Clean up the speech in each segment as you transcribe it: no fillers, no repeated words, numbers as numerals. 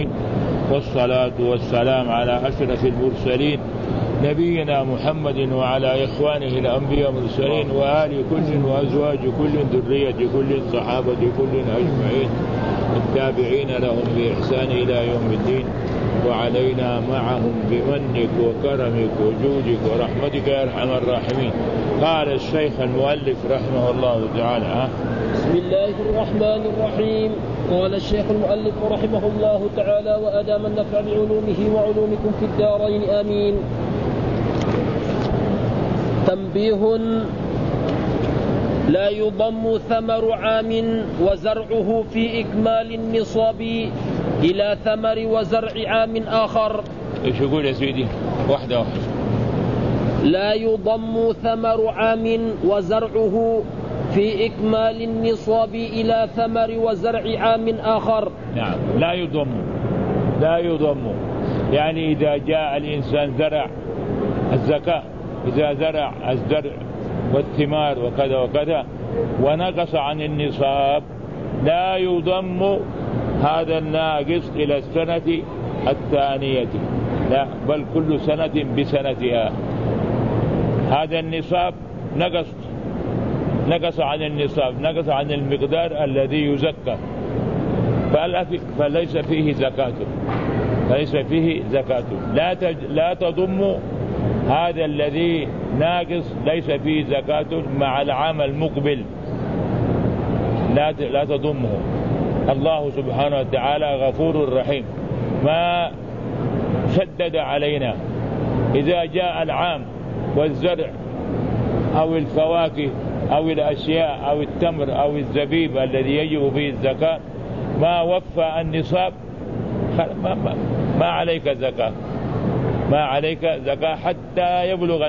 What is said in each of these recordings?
العالمين، والصلاة والسلام على أشرف المرسلين نبينا محمد وعلى إخوانه الأنبياء المرسلين وآل كل وأزواج كل ذرية كل صحابة كل أجمعين التابعين لهم بإحسان إلى يوم الدين، وعلينا معهم بمنك وكرمك وجودك ورحمتك يا أرحم الراحمين. قال الشيخ المؤلف رحمه الله تعالى: بسم الله الرحمن الرحيم. قال الشيخ المؤلف رحمه الله تعالى: وأدام النفع بعلومه وعلومكم في الدارين آمين. تنبيه: لا يضم ثمر عام وزرعه في إكمال النصاب إلى ثمر وزرع عام آخر. إيش يقول يا سيدي؟ واحدة. لا يضم ثمر عام وزرعه في إكمال النصاب إلى ثمر وزرع عام آخر. نعم، لا يضم يعني إذا جاء الإنسان زرع الزكاة، إذا زرع الزرع والثمار وكذا وكذا ونقص عن النصاب لا يضم هذا الناقص إلى السنة الثانية، لا، بل كل سنة بسنتها. هذا النصاب نقص عن النصاب، نقص عن المقدار الذي يزكى، فليس فيه زكاة. لا تضم هذا الذي ناقص ليس فيه زكاة مع العام المقبل، لا تضمه. الله سبحانه وتعالى غفور رحيم، ما شدد علينا. إذا جاء العام والزرع أو الفواكه أو الأشياء أو التمر أو الزبيب الذي يجب فيه الزكاة ما وفى النصاب ما عليك زكاة حتى يبلغ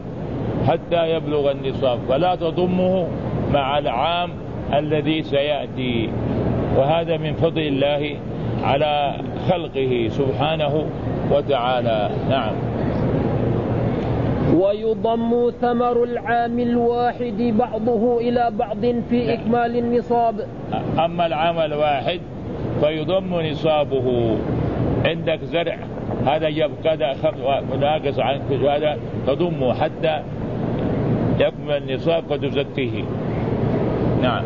النصاب، فلا تضمه مع العام الذي سيأتي. وهذا من فضل الله على خلقه سبحانه وتعالى. نعم. ويضم ثمر العام الواحد بعضه إلى بعض في إكمال النصاب. أما العام الواحد فيضم نصابه. عندك زرع هذا يبقى ناقص عن هذا تضمه حتى يكمل النصاب فتزكيه. نعم.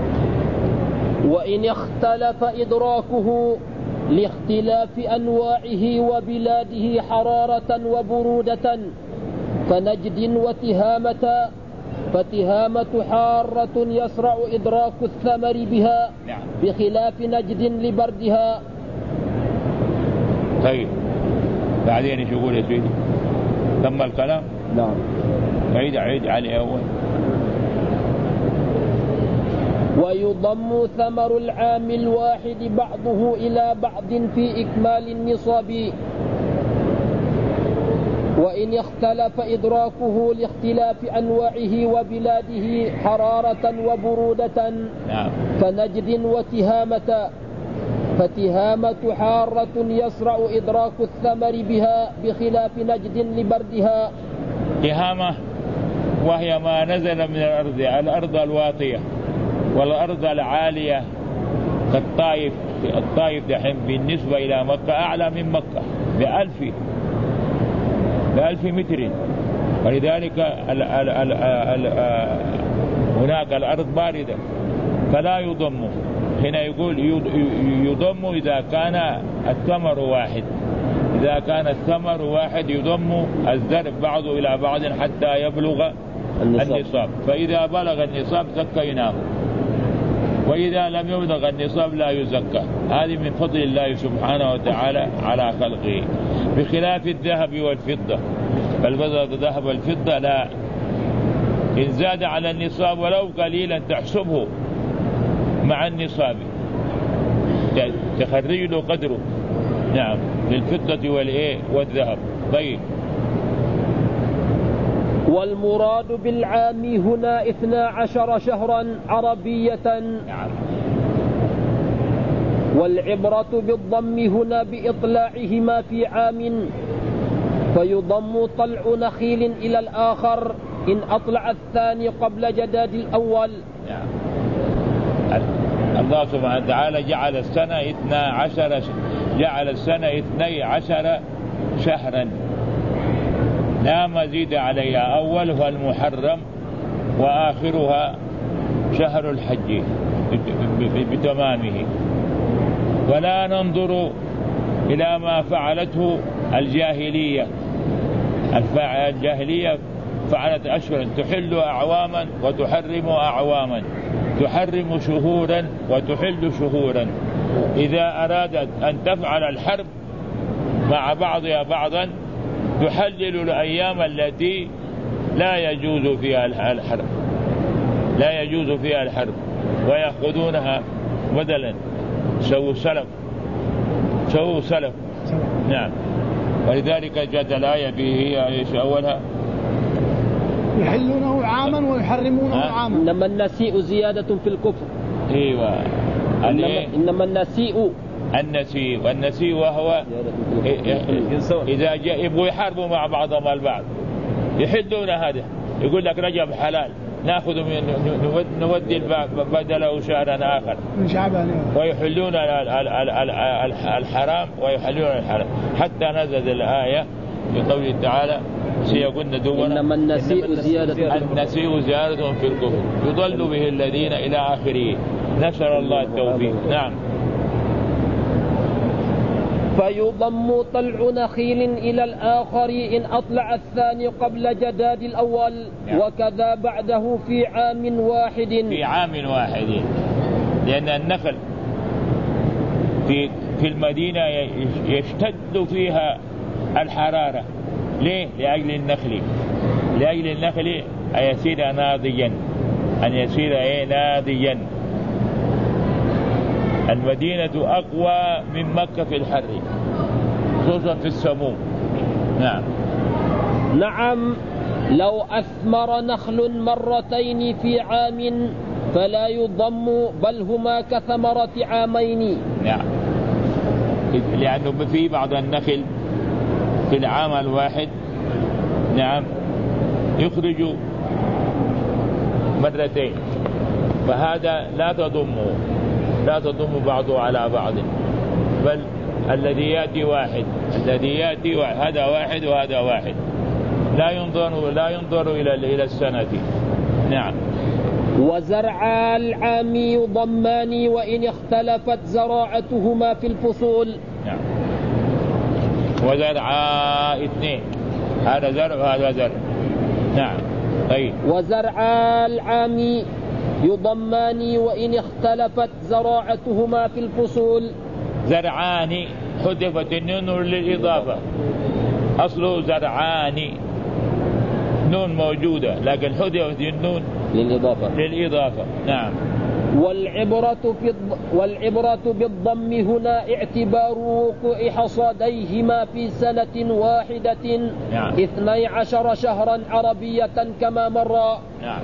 وإن اختلف إدراكه لاختلاف أنواعه وبلاده حرارة وبرودة فنجد وتهامة، فتهامة حارة يسرع إدراك الثمر بها بخلاف نجد لبردها. طيب بعدين ايش يقول يا سيدي؟ تم الكلام؟ نعم. عيد عليه أول. ويضم ثمر العام الواحد بعضه إلى بعض في إكمال النصاب وإن اختلف إدراكه لاختلاف أنواعه وبلاده حرارة وبرودة. نعم. فنجد وتهامة، فتهامة حارة يسرع إدراك الثمر بها بخلاف نجد لبردها. تهامة وهي ما نزل من الأرض الواطية والأرض العالية كالطائف. الطائف دحين بالنسبة إلى مكة أعلى من مكة ب1000 متر، ولذلك هناك الأرض باردة فلا يضم. هنا يقول يضم إذا كان الثمر واحد. إذا كان الثمر واحد يضم الزرع بعضه إلى بعض حتى يبلغ النصاب، فإذا بلغ النصاب زكى ينام، وإذا لم يبلغ النصاب لا يزكى. هذه من فضل الله سبحانه وتعالى على خلقه، بخلاف الذهب والفضة. الذهب والفضة لا، إن زاد على النصاب ولو قليلا تحسبه مع النصاب، تخرج له قدره. نعم، للفضة والذهب. طيب. والمراد بالعام هنا 12 شهرا عربية. نعم. والعبرة بالضم هنا بإطلاعهما في عام، فيضم طلع نخيل إلى الآخر إن أطلع الثاني قبل جداد الأول. نعم. الله سبحانه وتعالى جعل السنة 12 جعل السنة 12 شهرا لا مزيد عليها، أولها المحرم وآخرها شهر الحج بتمامه. ولا ننظر إلى ما فعلته الجاهلية. الجاهلية فعلت أشهرا تحل أعواما وتحرم أعواما، تحرم شهورا وتحل شهورا. إذا أرادت أن تفعل الحرب مع بعضها بعضا تحلل الأيام التي لا يجوز فيها الحرب، لا يجوز فيها الحرب، ويأخذونها بدلا سووا سلف. نعم. ولذلك جاءت الآية به ايش أولها؟ يحلونه عاما ويحرمونه عاما. إنما النسيء زيادة في الكفر. ايوه. إنما النسيء وهو إذا يبغوا يحاربوا مع بعضهم البعض يحلون هذا، يقول لك رجب حلال ناخذ نودي بدله شهرا آخر من شعبان، ويحلون الحرام ويحلون الحرام، حتى نزل الآية في قوله تعالى سيقولن دوبنا إنما النسيء زيادة في الكفر يضل به الذين إلى آخره. نسأل الله التوفيق. نعم. فيضم طلع نخيل إلى الآخر إن أطلع الثاني قبل جداد الأول، وكذا بعده في عام واحد. لأن النخل في المدينة يشتد فيها الحرارة. ليه؟ لأجل النخل أن يصير ناضجا. المدينة أقوى من مكة في الحر خصوصا في السموم. نعم. لو أثمر نخل مرتين في عام فلا يضم، بل هما كثمرة عامين. نعم. لأنه في بعض النخل في العام الواحد نعم يخرج مرتين، فهذا لا تضم بعضه على بعض، بل الذي يأتي واحد هذا واحد وهذا واحد، لا ينظر إلى السنة. نعم. وزرعا العام يضمان وإن اختلفت زراعتهما في الفصول. نعم. وزرعا اثنين، هذا زرع وهذا زرع. نعم. طيب. وزرعا العام يضمان وإن اختلفت زراعتهما في الفصول. زرعان حذفت النون للإضافة، أصله زرعان نون موجودة لكن حذفت النون للإضافة. نعم. والعبرة بالضم هنا اعتبار وقوع حصاديهما في سنة واحدة. نعم. 12 شهرا عربية كما مر. نعم.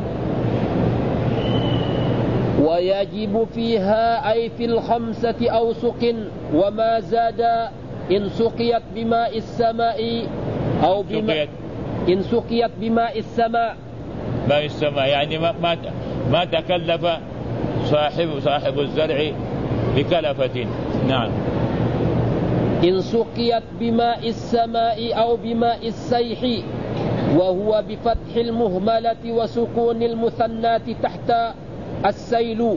ويجب فيها أي في 5 أوسق وما زاد إن سقيت بماء السماء أو إن سقيت بماء السماء. ماء السماء يعني ما تكلف صاحب الزرع بكلفة. نعم. إن سقيت بماء السماء أو بماء السيح، وهو بفتح المهملة وسكون المثنات تحت السيل.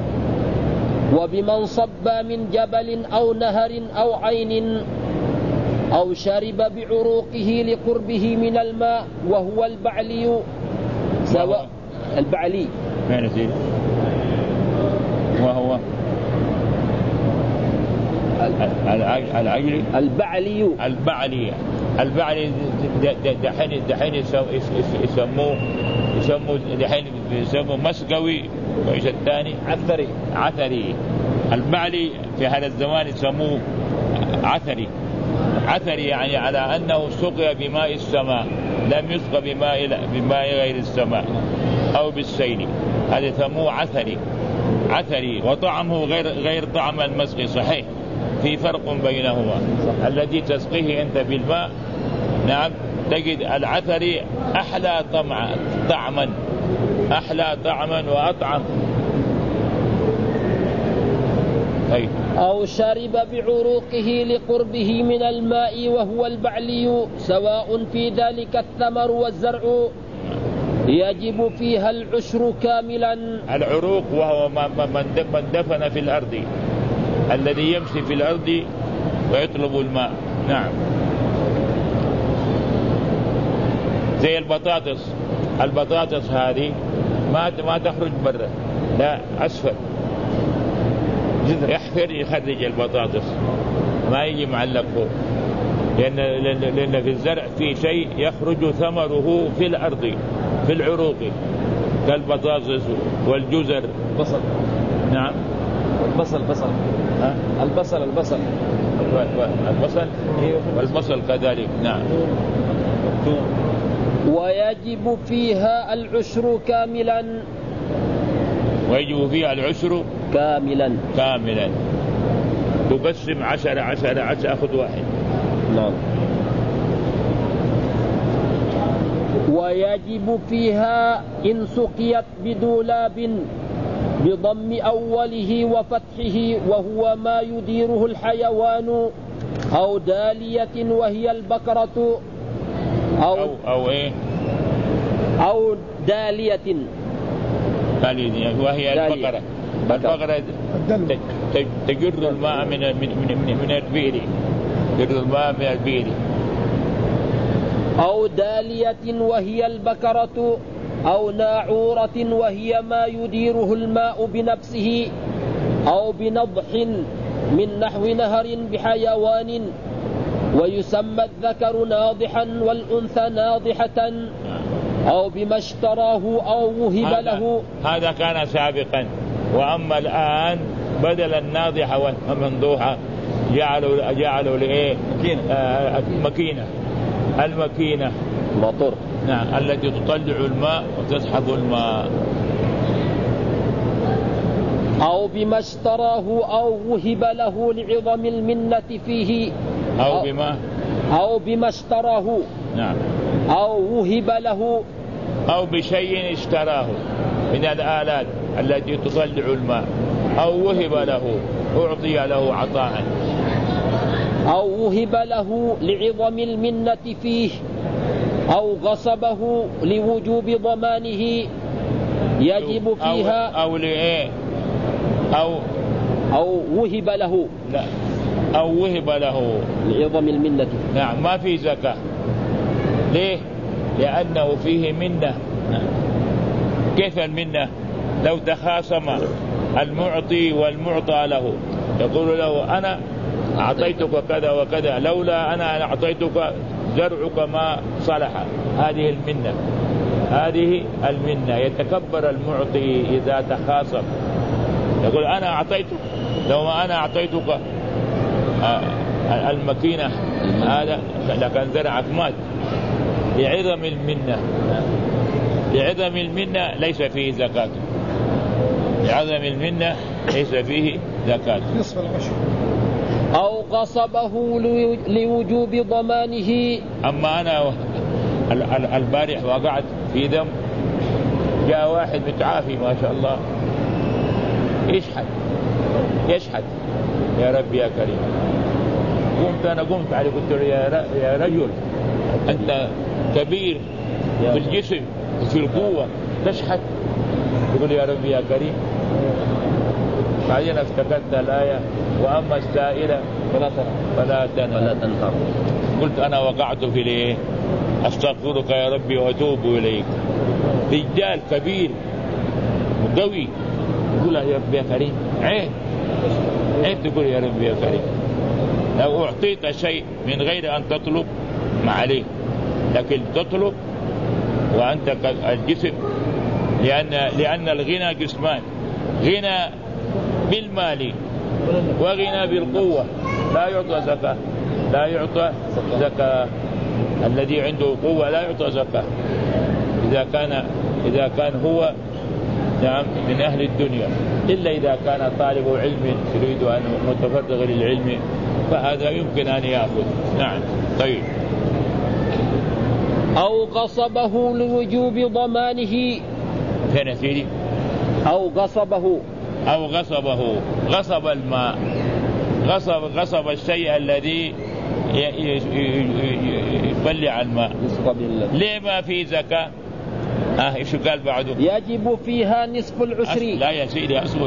وبمن صب من جبل أو نهر أو عين أو شرب بعروقه لقربه من الماء، وهو البعلي سواء البعلي. وهو العجل البعلي دحين يسموه مسقوي، وإيش الثاني؟ عثري. البعلي في هذا الزمان يسموه عثري يعني على أنه سقي بماء السماء، لم يسقى بماء غير السماء أو بالسيل، هذا يسموه عثري. وطعمه غير طعم المسقي. صحيح في فرق بينهما. الذي تسقيه أنت بالماء نعم تجد العثري أحلى طعما وأطعم. أي. أو شرب بعروقه لقربه من الماء وهو البعلي سواء في ذلك الثمر والزرع يجب فيها العشر كاملا. العروق وهو من دفن في الأرض، الذي يمشي في الأرض ويطلب الماء. نعم. زي البطاطس هذه ما تخرج برا، لا أسفل، يحفر يخرج البطاطس، ما يجي معلق فوق، لأن في الزرع في شيء يخرج ثمره في الأرض في العروق كالبطاطس والجزر. بصل. نعم. البصل والبصل كذلك. نعم. ويجب فيها العشر كاملا. ويجب فيها العشر كاملا. تقسم 10 أخذ واحد. نعم. ويجب فيها إن سقيت بدولاب بضم أوله وفتحه وهو ما يديره الحيوان، أو دالية وهي البقرة، أو إيه؟ أو دالية وهي البقرة. البقرة تجر الماء من البئر، تجر الماء من البئر. أو دالية وهي البقرة، أو ناعورة وهي ما يديره الماء بنفسه، أو بنضح من نحو نهر بحيوان، ويسمى الذكر ناضحا والأنثى ناضحة، أو بما اشتراه أو وهب له. هذا كان سابقا، وأما الآن بدل الناضحة والمنضوحة جعلوا لإيه؟ مكينة. المكينة مطر. نعم، التي تطلع الماء وتسحب الماء. أو بما اشتراه أو وهب له لعظم المنة فيه. أو بما اشتراه. نعم. أو وهب له. أو بشيء اشتراه من الآلات التي تطلع الماء، أو وهب له، أعطي له عطاء. أو وهب له لعظم المنة فيه، أو غصبه لوجوب ضمانه يجب فيها. أو لإيه؟ أو وهب له. لا، أو وهب له لعظم المنة. نعم، ما في زكاة. ليه؟ لأنه فيه منة. كيف المنة؟ لو تخاصم المعطي والمعطى له، يقول له أنا أعطيتك كذا وكذا، لولا أنا أعطيتك زرعك ما صلح. هذه المنة. يتكبر المعطي إذا تخاصم، يقول أنا أعطيتك، لو ما أنا أعطيتك المكينة هذا لكن زرعك مات. لعظم المنة ليس فيه زكاة. لعظم المنة ليس فيه زكاة. نصف العشر. أو غصبه لوجوب ضمانه. أما أنا البارح وقعت في ذنب، جاء واحد متعافي ما شاء الله يشحت يا رب يا كريم. قمت عليه قلت له يا رجل أنت كبير في الجسم وفي القوة تشحت؟ يقول يا رب يا كريم. بعدين افتكرت الآية وأما السائلة فلا تنهر. قلت أنا وقعت في ليه؟ أستغفرك يا ربي وأتوب إليك. رجال كبير قوي يقول يا رب يا كريم. عيب تقول يا رب يا كريم. لو أعطيت شيء من غير أن تطلب ما عليه، لكن تطلب وأنت الجسم، لأن الغنى قسمان: غنى بالمال وغنى بالقوة. لا يعطى زكاة. الذي عنده قوة لا يعطى زكاة إذا كان هو نعم من أهل الدنيا، إلا إذا كان طالب علم يريد أن متفرغ للعلم فهذا يمكن أن يأخذ. نعم. طيب. أو غصبه لوجوب ضمانه. فين سيدي؟ أو غصبه أو غصبه، غصب الماء، غصب الشيء الذي يطلع الماء. ليه ما في زكاة؟ إيش قال بعده؟ يجب فيها نصف العشر. لا يا سيدي أصبر.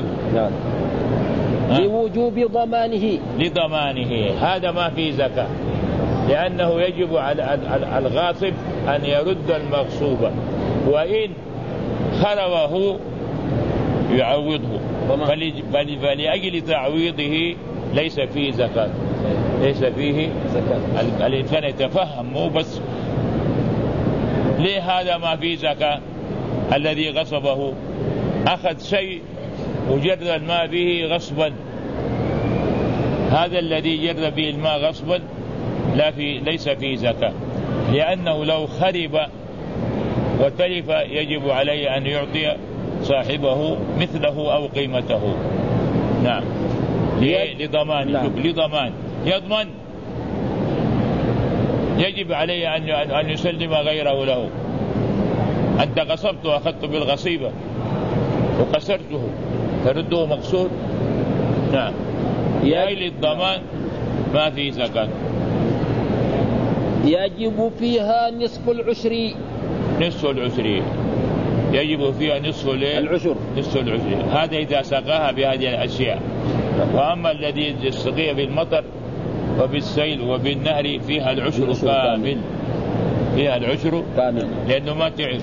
لوجوب ضمانه، لضمانه، هذا ما في زكاة، لأنه يجب على الغاصب أن يرد المغصوب، وإن خربه يعوضه، فلأجل تعويضه ليس فيه زكاة، ليس فيه زكاة. الإنسان يتفهم، مو بس ليه هذا ما فيه زكاة. الذي غصبه أخذ شيء وجر الماء به غصبا، هذا الذي جر به الماء غصبا ليس فيه زكاة، لأنه لو خرب وتلف يجب عليه أن يعطي صاحبه مثله أو قيمته. نعم، لضمان. نعم. لضمان، يضمن، يجب عليه أن يسلم غيره له. أنت غصبت وأخذت بالغصيبة وكسرته ترده مقصود. نعم، للضمان ما في زكاة. يجب فيها نصف العشر، نصف العشر، يجب فيها نصف العشر، نصف العشر، هذا إذا سقاها بهذه الأشياء. وأما الذي يسقيها بالمطر وبالسيل وبالنهر فيها العشر كامل، فيها العشر كامل، لأنه ما تعرف.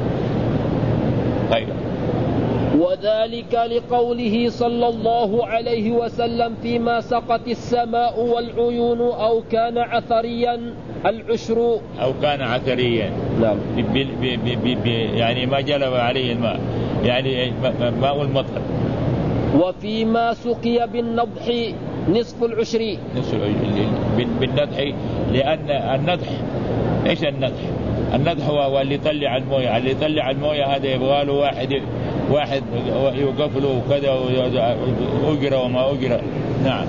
طيب. وذلك لقوله صلى الله عليه وسلم فيما سقت السماء والعيون أو كان عثريا العشر، أو كان عثريا. نعم. يعني ما جلب عليه الماء، يعني ماء المطر. وفيما سقي بالنضح نصف العشر، نصف بالنضح، لأن النضح، إيش النضح؟ النضح هو اللي يطلع المويه، اللي يطلع المويه هذا يبغى له واحد يوقف له كذا أجرى وما أجرى. نعم.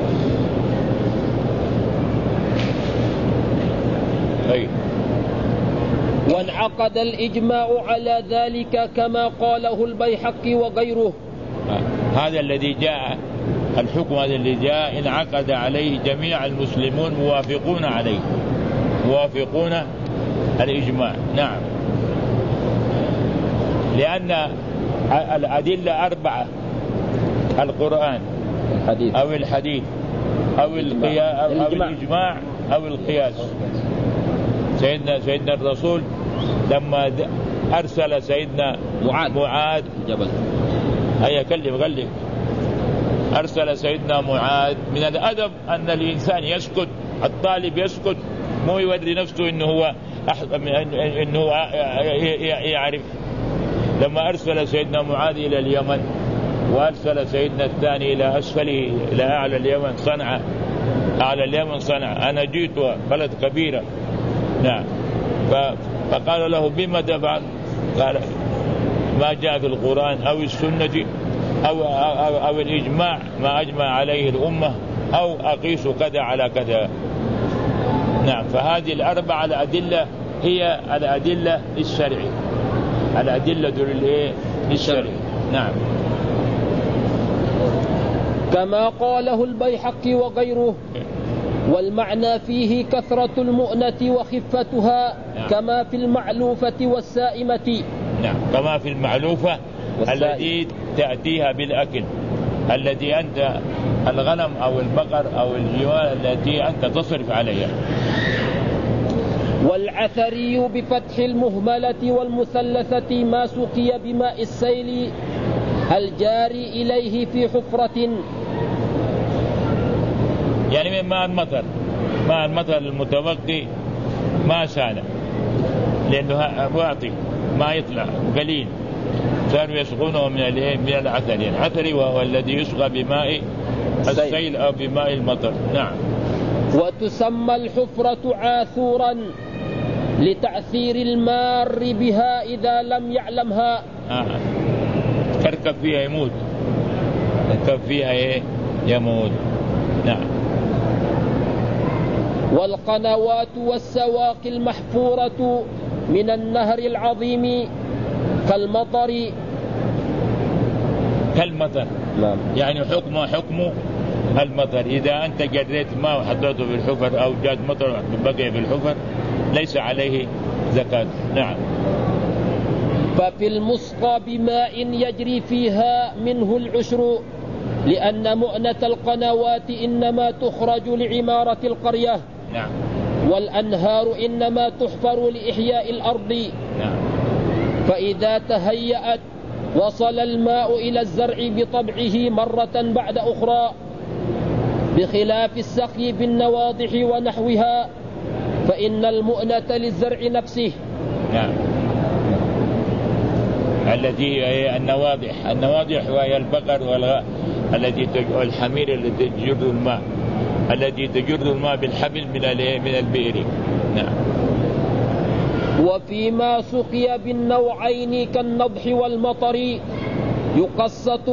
طيب. وانعقد الإجماع على ذلك كما قاله البيحقي وغيره. هذا الذي جاء، الحكم هذا اللي جاء انعقد عليه جميع المسلمون، موافقون عليه، موافقون الإجماع. نعم، لأن الأدلة أربعة: القرآن أو الحديث أو الإجماع أو القياس. سيدنا الرسول لما أرسل سيدنا معاذ جبل، هيا كلم غلق، أرسل سيدنا معاذ. من الأدب أن الإنسان يسكت، الطالب يسكت، مو يوري نفسه إنه هو يعرف. لما أرسل سيدنا معاذ إلى اليمن، وأرسل سيدنا الثاني إلى أسفله إلى أعلى اليمن صنعاء، أعلى اليمن صنعاء، أنا جئت بلد كبيرة. نعم. فقال له بما تفعل؟ قال ما جاء في القرآن أو السنة أو الإجماع، ما أجمع عليه الأمة، أو أقيس كذا على كذا. نعم. فهذه الأربعة الأدلة هي الأدلة الشرعية، الأدلة للشرع. نعم. كما قاله البيحقي وغيره. والمعنى فيه كثرة المؤنة وخفتها. نعم. كما في المعلوفة والسائمة. نعم، كما في المعلوفة التي تأتيها بالأكل، التي أنت الغنم أو البقر أو الجوال التي أنت تصرف عليها. والعثري بفتح المهملة والمثلثة ما سقي بماء السيل الجاري إليه في حفرة، يعني من ماء المطر، ماء المطر المتبقي ما سال، لأنه واطي ما يطلع قليل، كانوا يسقونه من العثري. العثري وهو الذي يسقى بماء السيل أو بماء المطر. نعم. وتسمى الحفرة عاثورا لتأثير المار بها إذا لم يعلمها. تركب فيها يموت، تركب فيها يموت. نعم. والقنوات والسواقي المحفورة من النهر العظيم كالمطر. كالمطر. نعم. يعني حكمه حكم المطر. إذا أنت جريت ماء وحطيته في الحفر أو جاد مطر بقي في الحفر ليس عليه زكاة. نعم. ففي المسقى بماء يجري فيها منه العشر، لأن مؤنة القنوات إنما تخرج لعمارة القرية. نعم. والأنهار إنما تحفر لإحياء الأرض. نعم. فإذا تهيأت وصل الماء إلى الزرع بطبعه مرة بعد أخرى، بخلاف السقي بالنواضح ونحوها، فإن المؤنة للزرع نفسه. نعم. التي هي النواضح وهي البقر والحمير التي تجر الماء، التي تجر الماء بالحبل من البئر. نعم. وفيما سقي بالنوعين كالنضح والمطر يقسط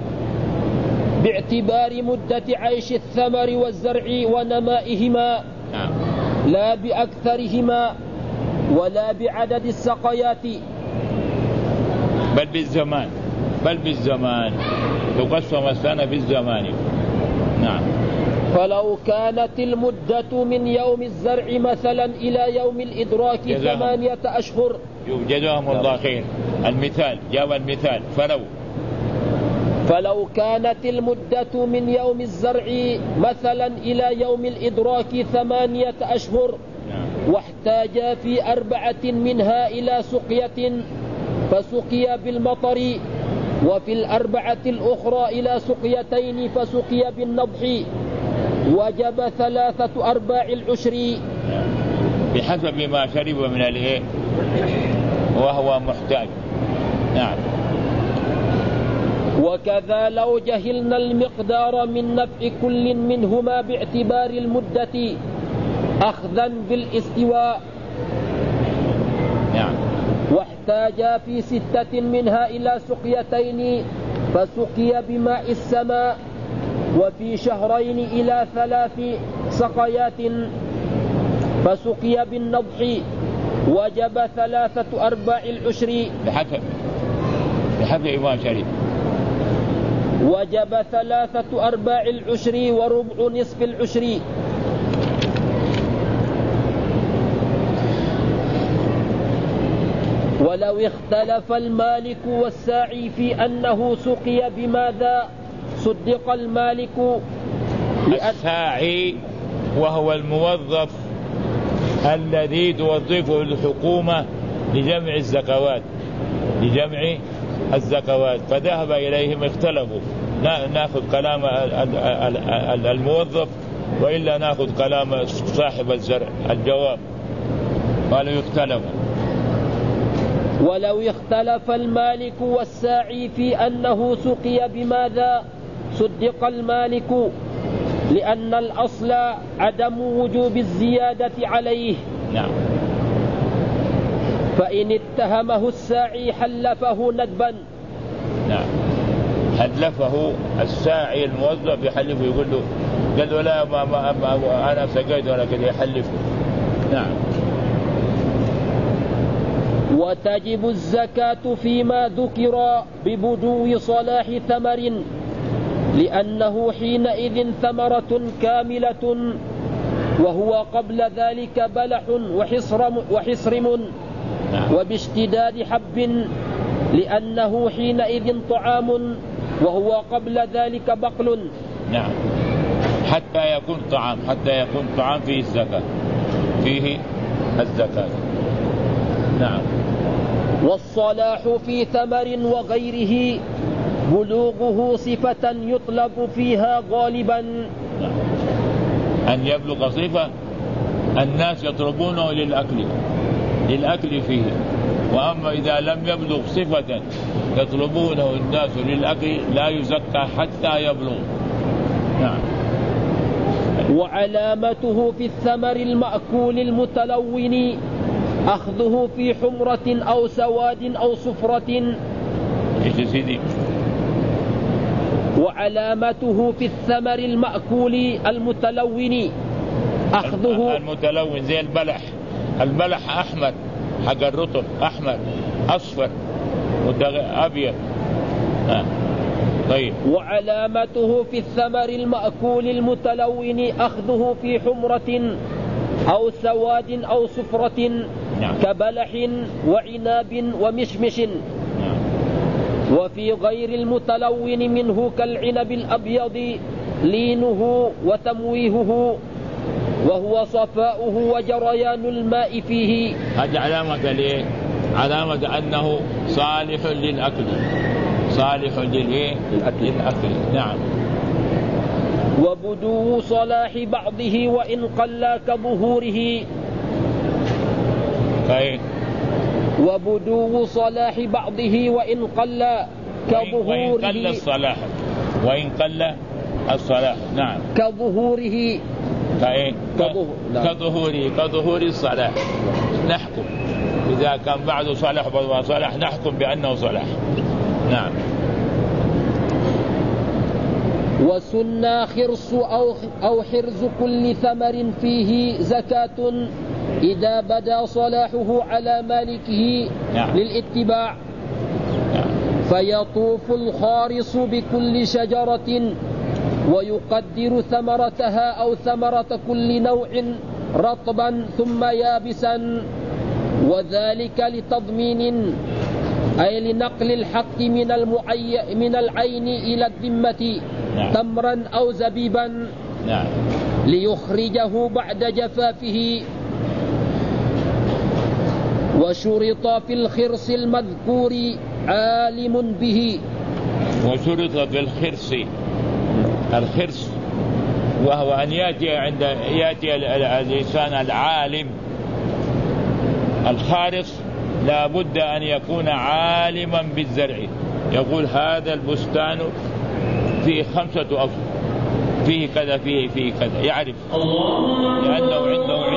باعتبار مدة عيش الثمر والزرع ونمائهما. نعم. لا بأكثرهما ولا بعدد السقيات، بل بالزمان تقسم السنة بالزمان. نعم. فلو كانت المدة من يوم الزرع مثلا إلى يوم الإدراك 8 أشهر. جزاهم الله خير. المثال جاب المثال. فلو كانت المدة من يوم الزرع مثلا إلى يوم الإدراك 8 أشهر، واحتاج في 4 منها إلى سقية فسقي بالمطر، وفي 4 الأخرى إلى سقيتين فسقي بالنضح، وجب 3/4 العشر بحسب ما شرب من الايه وهو محتاج. نعم. وكذا لو جهلنا المقدار من نفع كل منهما باعتبار المدة أخذا بالاستواء، نعم، واحتاج في 6 منها إلى سقيتين فسقي بماء السماء، وفي 2 شهرين إلى 3 سقيات فسقي بالنضح، وجب 3/4 العشر بحسب إمام شريف. وجب 3/4 العشر وربع نصف العشر. ولو اختلف المالك والساعي في أنه سقي بماذا صدق المالك. الساعي وهو الموظف الذي توظفه الحكومة لجمع الزكوات، فذهب إليهم اختلفوا، نأخذ كلام الموظف وإلا نأخذ كلام صاحب الزرع. الجواب قالوا يختلفوا. ولو اختلف المالك والساعي في أنه سقي بماذا صدق المالك، لأن الأصل عدم وجوب الزيادة عليه. نعم. فإن اتهمه الساعي حلفه ندبا. نعم، حلفه الساعي الموظف يحلفه، يقول له قال له لا ما أنا سقيت ولا كذا، يحلفه. نعم. وتجب الزكاة فيما ذكر ببدو صلاح ثمر، لأنه حينئذ ثمرة كاملة، وهو قبل ذلك بلح وحصرم، وباشتداد حب، لأنه حينئذ طعام، وهو قبل ذلك بقل. نعم، حتى يكون طعام فيه الزكاة. نعم. والصلاح في ثمر وغيره بلوغه صفة يطلب فيها غالبا. أن يبلغ صفة الناس يطلبونه للأكل فيه، وأما إذا لم يبلغ صفة يطلبونه الناس للأكل لا يزكى حتى يبلغ. نعم. وعلامته في الثمر المأكول المتلون أخذه في حمرة أو سواد أو صفرة. إيش سيدي؟ وعلامته في الثمر المأكول المتلون أخذه المتلون زي البلح أحمر، حق الرطب أحمر، أصفر، أبيض. طيب. وعلامته في الثمر المأكول المتلون أخذه في حمرة أو سواد أو صفرة كبلح وعناب ومشمش. وفي غير المتلون منه كالعنب الأبيض لينه وتمويهه وهو صفاؤه وجريان الماء فيه. هذه علامة ليه؟ علامة أنه صالح للأكل، صالح للأكل. نعم. وبدو صلاح بعضه وإن قل كظهوره. وبدو صلاح بعضه وإن قل كظهوره. وإن قل الصلاح، وإن قل الصلاح. نعم. كظهوره. كظهور الصلاح نحكم إذا كان بعد صلاح بعد صلاح نحكم بأنه صلاح. نعم. وسنى خرص أو حرز كل ثمر فيه زكاة إذا بدا صلاحه على مالكه. نعم. للاتباع. نعم. فيطوف الخارص بكل شجرة ويقدر ثمرتها أو ثمرة كل نوع رطبا ثم يابسا، وذلك لتضمين أي لنقل الحق من العين إلى الذمة. نعم. تمرا أو زبيبا. نعم. ليخرجه بعد جفافه. وشرط في الخرص المذكور عالم به. وشرط في الخرص وهو أن يأتي الإنسان العالم الخارص لا بد أن يكون عالما بالزرع، يقول هذا البستان فيه 5 أفصل، فيه كذا فيه كذا، يعرف لأنه عنده